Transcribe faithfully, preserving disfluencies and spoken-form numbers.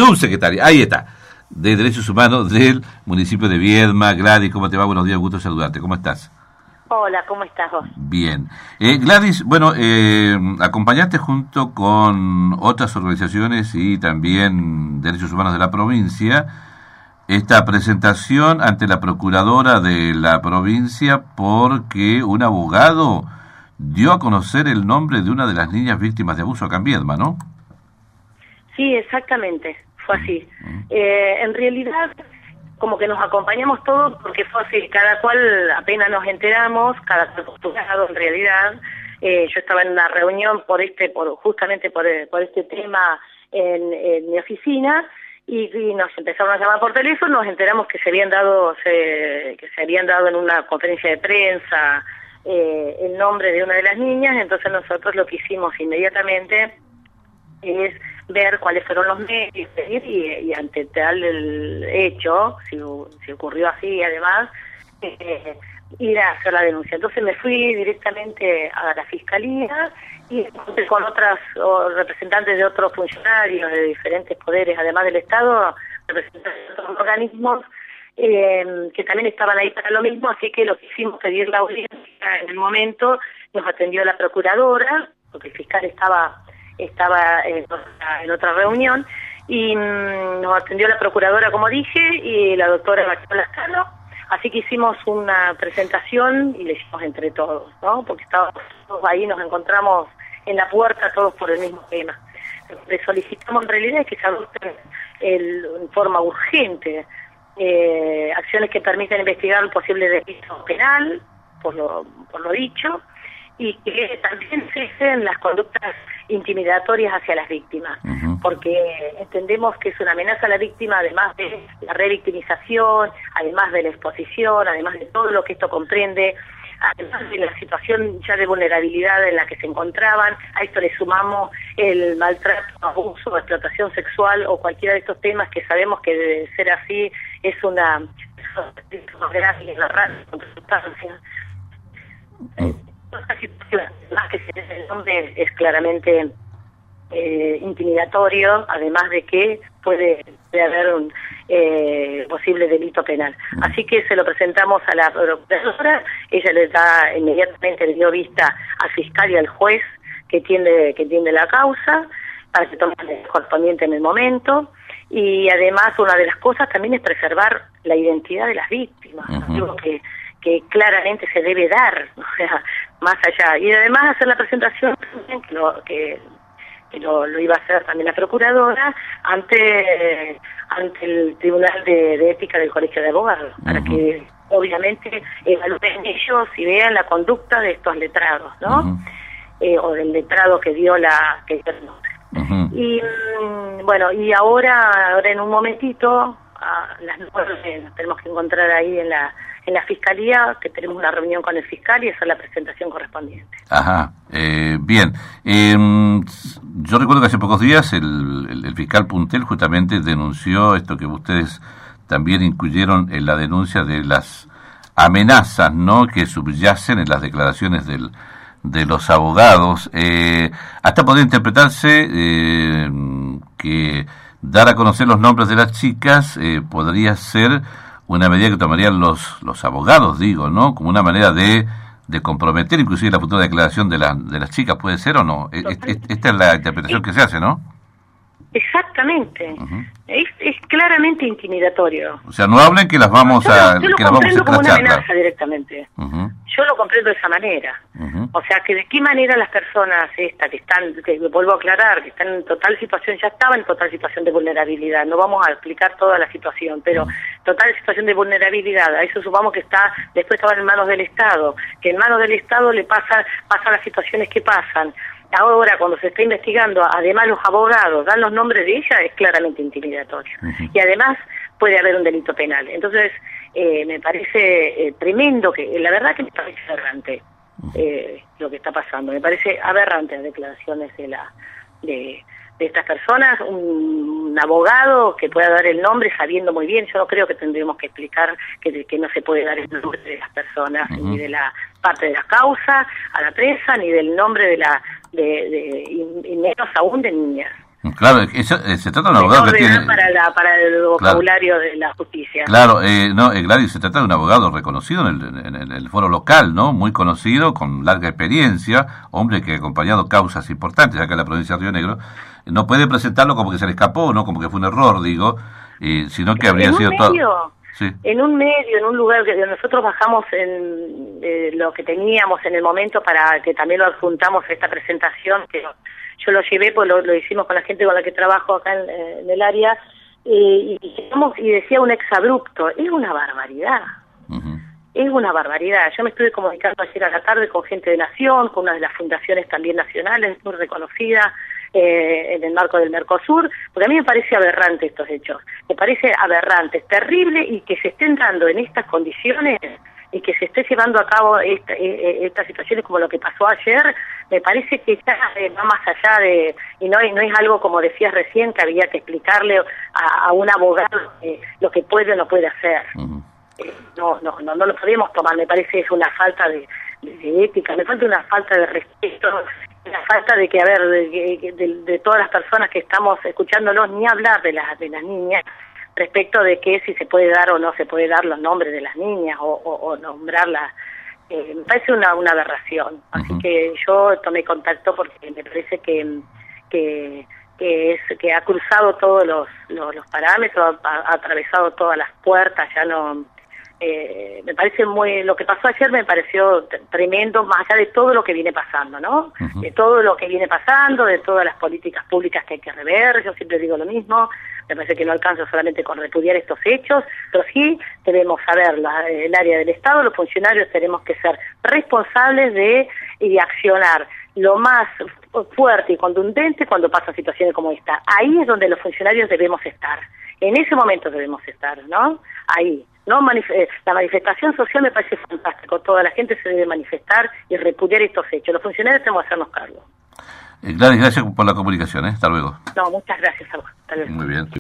subsecretaria, ahí está, de Derechos Humanos del municipio de Viedma. Gladys, ¿cómo te va? Buenos días, gusto saludarte. ¿Cómo estás? Hola, ¿cómo estás vos? Bien. Eh, Gladys, bueno, eh, acompañaste junto con otras organizaciones y también Derechos Humanos de la provincia esta presentación ante la procuradora de la provincia porque un abogado dio a conocer el nombre de una de las niñas víctimas de abuso acá en Viedma, ¿no? Sí, exactamente, fue así. Eh, en realidad, como que nos acompañamos todos porque fue así, cada cual apenas nos enteramos, cada cual por su lado en realidad. Eh, yo estaba en una reunión por este, por justamente por, por este tema en, en mi oficina y, y nos empezaron a llamar por teléfono, nos enteramos que se habían dado, se, que se habían dado en una conferencia de prensa eh, el nombre de una de las niñas. Entonces nosotros lo que hicimos inmediatamente es ver cuáles fueron los medios y, y ante tal el hecho, si, si ocurrió así además, eh, ir a hacer la denuncia. Entonces me fui directamente a la Fiscalía y con otras o representantes de otros funcionarios de diferentes poderes, además del Estado, representantes de otros organismos eh, que también estaban ahí para lo mismo, así que lo que hicimos pedir la audiencia en el momento, nos atendió la procuradora, porque el fiscal estaba estaba en otra, en otra reunión, y mmm, nos atendió la procuradora, como dije, y la doctora Marcela Lascano, así que hicimos una presentación y le hicimos entre todos, ¿no? Porque estábamos todos ahí, nos encontramos en la puerta todos por el mismo tema. Le solicitamos en realidad que se adopten el, en forma urgente eh, acciones que permitan investigar el posible delito penal, por lo, por lo dicho, y que también cesen las conductas intimidatorias hacia las víctimas, uh-huh. porque entendemos que es una amenaza a la víctima, además de la revictimización, además de la exposición, además de todo lo que esto comprende, además de la situación ya de vulnerabilidad en la que se encontraban. A esto le sumamos el maltrato, abuso, explotación sexual o cualquiera de estos temas que sabemos que de ser así es una grave y agarrante contra sustancias. Uh-huh. Más que el nombre es claramente eh, intimidatorio, además de que puede, puede haber un eh, posible delito penal. Así que se lo presentamos a la procuradora, ella le da inmediatamente, le dio vista al fiscal y al juez que tiene que tiene la causa, para que tomen el correspondiente en el momento, y además una de las cosas también es preservar la identidad de las víctimas, uh-huh. algo que que claramente se debe dar, o sea, más allá. Y además hacer la presentación que lo, que, que lo, lo iba a hacer también la procuradora ante ante el Tribunal de, de Ética del Colegio de Abogados, uh-huh. para que obviamente evalúen ellos y vean la conducta de estos letrados, ¿no? Uh-huh. Eh, o del letrado que dio la que dio el nombre. Uh-huh. Y mm, bueno, y ahora, ahora en un momentito, a las nueve nos tenemos que encontrar ahí en la en la Fiscalía, que tenemos una reunión con el fiscal y hacer la presentación correspondiente. Ajá, eh, bien. Eh, yo recuerdo que hace pocos días el, el, el fiscal Puntel justamente denunció esto que ustedes también incluyeron en la denuncia de las amenazas, ¿no?, que subyacen en las declaraciones del, de los abogados. Eh, hasta podría interpretarse eh, que dar a conocer los nombres de las chicas eh, podría ser una medida que tomarían los los abogados, digo, ¿no? Como una manera de de comprometer inclusive la futura declaración de la de las chicas, ¿puede ser o no? Es, es, esta es la interpretación que se hace, ¿no? Exactamente. Uh-huh. Es, es claramente intimidatorio. O sea, no hablen que las vamos yo a lo, yo lo que las vamos a escrachar, como una amenaza claro. directamente. Uh-huh. Yo lo comprendo de esa manera. Uh-huh. O sea, que de qué manera las personas estas que están, que vuelvo a aclarar, que están en total situación, ya estaban en total situación de vulnerabilidad, no vamos a explicar toda la situación, pero uh-huh. total situación de vulnerabilidad, a eso supongamos que está, después estaban en manos del Estado, que en manos del Estado le pasa, pasan las situaciones que pasan. Ahora, cuando se está investigando, además los abogados dan los nombres de ella, es claramente intimidatorio. Uh-huh. Y además puede haber un delito penal. Entonces, eh, me parece eh, tremendo, que la verdad que me parece aberrante eh, lo que está pasando. Me parece aberrante las declaraciones de la de, de estas personas. Un, un abogado que pueda dar el nombre sabiendo muy bien, yo no creo que tendríamos que explicar que, que no se puede dar el nombre de las personas, uh-huh. ni de la parte de la causa a la prensa, ni del nombre de la... De, de, y, y menos aún de niñas. Claro, eso, eh, se trata de un abogado que tiene... Para, la, para el vocabulario claro, de la justicia. Claro, eh, no, eh, Gladys, se trata de un abogado reconocido en el, en, en el foro local, ¿no? Muy conocido, con larga experiencia, hombre que ha acompañado causas importantes acá en la provincia de Río Negro. No puede presentarlo como que se le escapó, ¿no? Como que fue un error, digo, eh, sino que habría sido todo... Sí. En un medio, en un lugar que nosotros bajamos en eh, lo que teníamos en el momento para que también lo adjuntamos a esta presentación, que yo lo llevé, pues lo, lo hicimos con la gente con la que trabajo acá en, en el área, y, y, y decía un exabrupto, es una barbaridad, uh-huh. es una barbaridad. Yo me estuve comunicando ayer a la tarde con gente de Nación, con una de las fundaciones también nacionales, muy reconocida, Eh, en el marco del Mercosur, porque a mí me parece aberrante estos hechos, me parece aberrante, terrible, y que se estén dando en estas condiciones y que se esté llevando a cabo esta, eh, estas situaciones como lo que pasó ayer, me parece que ya eh, va más allá de, y no, no es algo como decías recién, que había que explicarle a, a un abogado eh, lo que puede o no puede hacer. Uh-huh. eh, no, no, no, no lo podemos tomar, me parece que es una falta de, de, de ética, me falta una falta de respeto, la falta de que, a ver, de, de, de todas las personas que estamos escuchándonos, ni hablar de las de las niñas, respecto de que si se puede dar o no se puede dar los nombres de las niñas, o, o, o nombrarlas, eh, me parece una, una aberración. Así uh-huh. que yo tomé contacto porque me parece que, que, que, es, que ha cruzado todos los, los, los parámetros, ha, ha atravesado todas las puertas, ya no... Eh, me parece muy, lo que pasó ayer me pareció tremendo, más allá de todo lo que viene pasando, ¿no? Uh-huh. De todo lo que viene pasando, de todas las políticas públicas que hay que rever. Yo siempre digo lo mismo, me parece que no alcanza solamente con repudiar estos hechos, pero sí debemos saber, la, el área del Estado, los funcionarios tenemos que ser responsables de y accionar lo más fuerte y contundente cuando pasan situaciones como esta. Ahí es donde los funcionarios debemos estar, en ese momento debemos estar, ¿no? Ahí. No manif- la manifestación social me parece fantástico, toda la gente se debe manifestar y repudiar estos hechos. Los funcionarios tenemos que hacernos cargo. Eh, Gladys, gracias por la comunicación, ¿eh? Hasta luego. No, muchas gracias a vos. Hasta luego. Muy bien.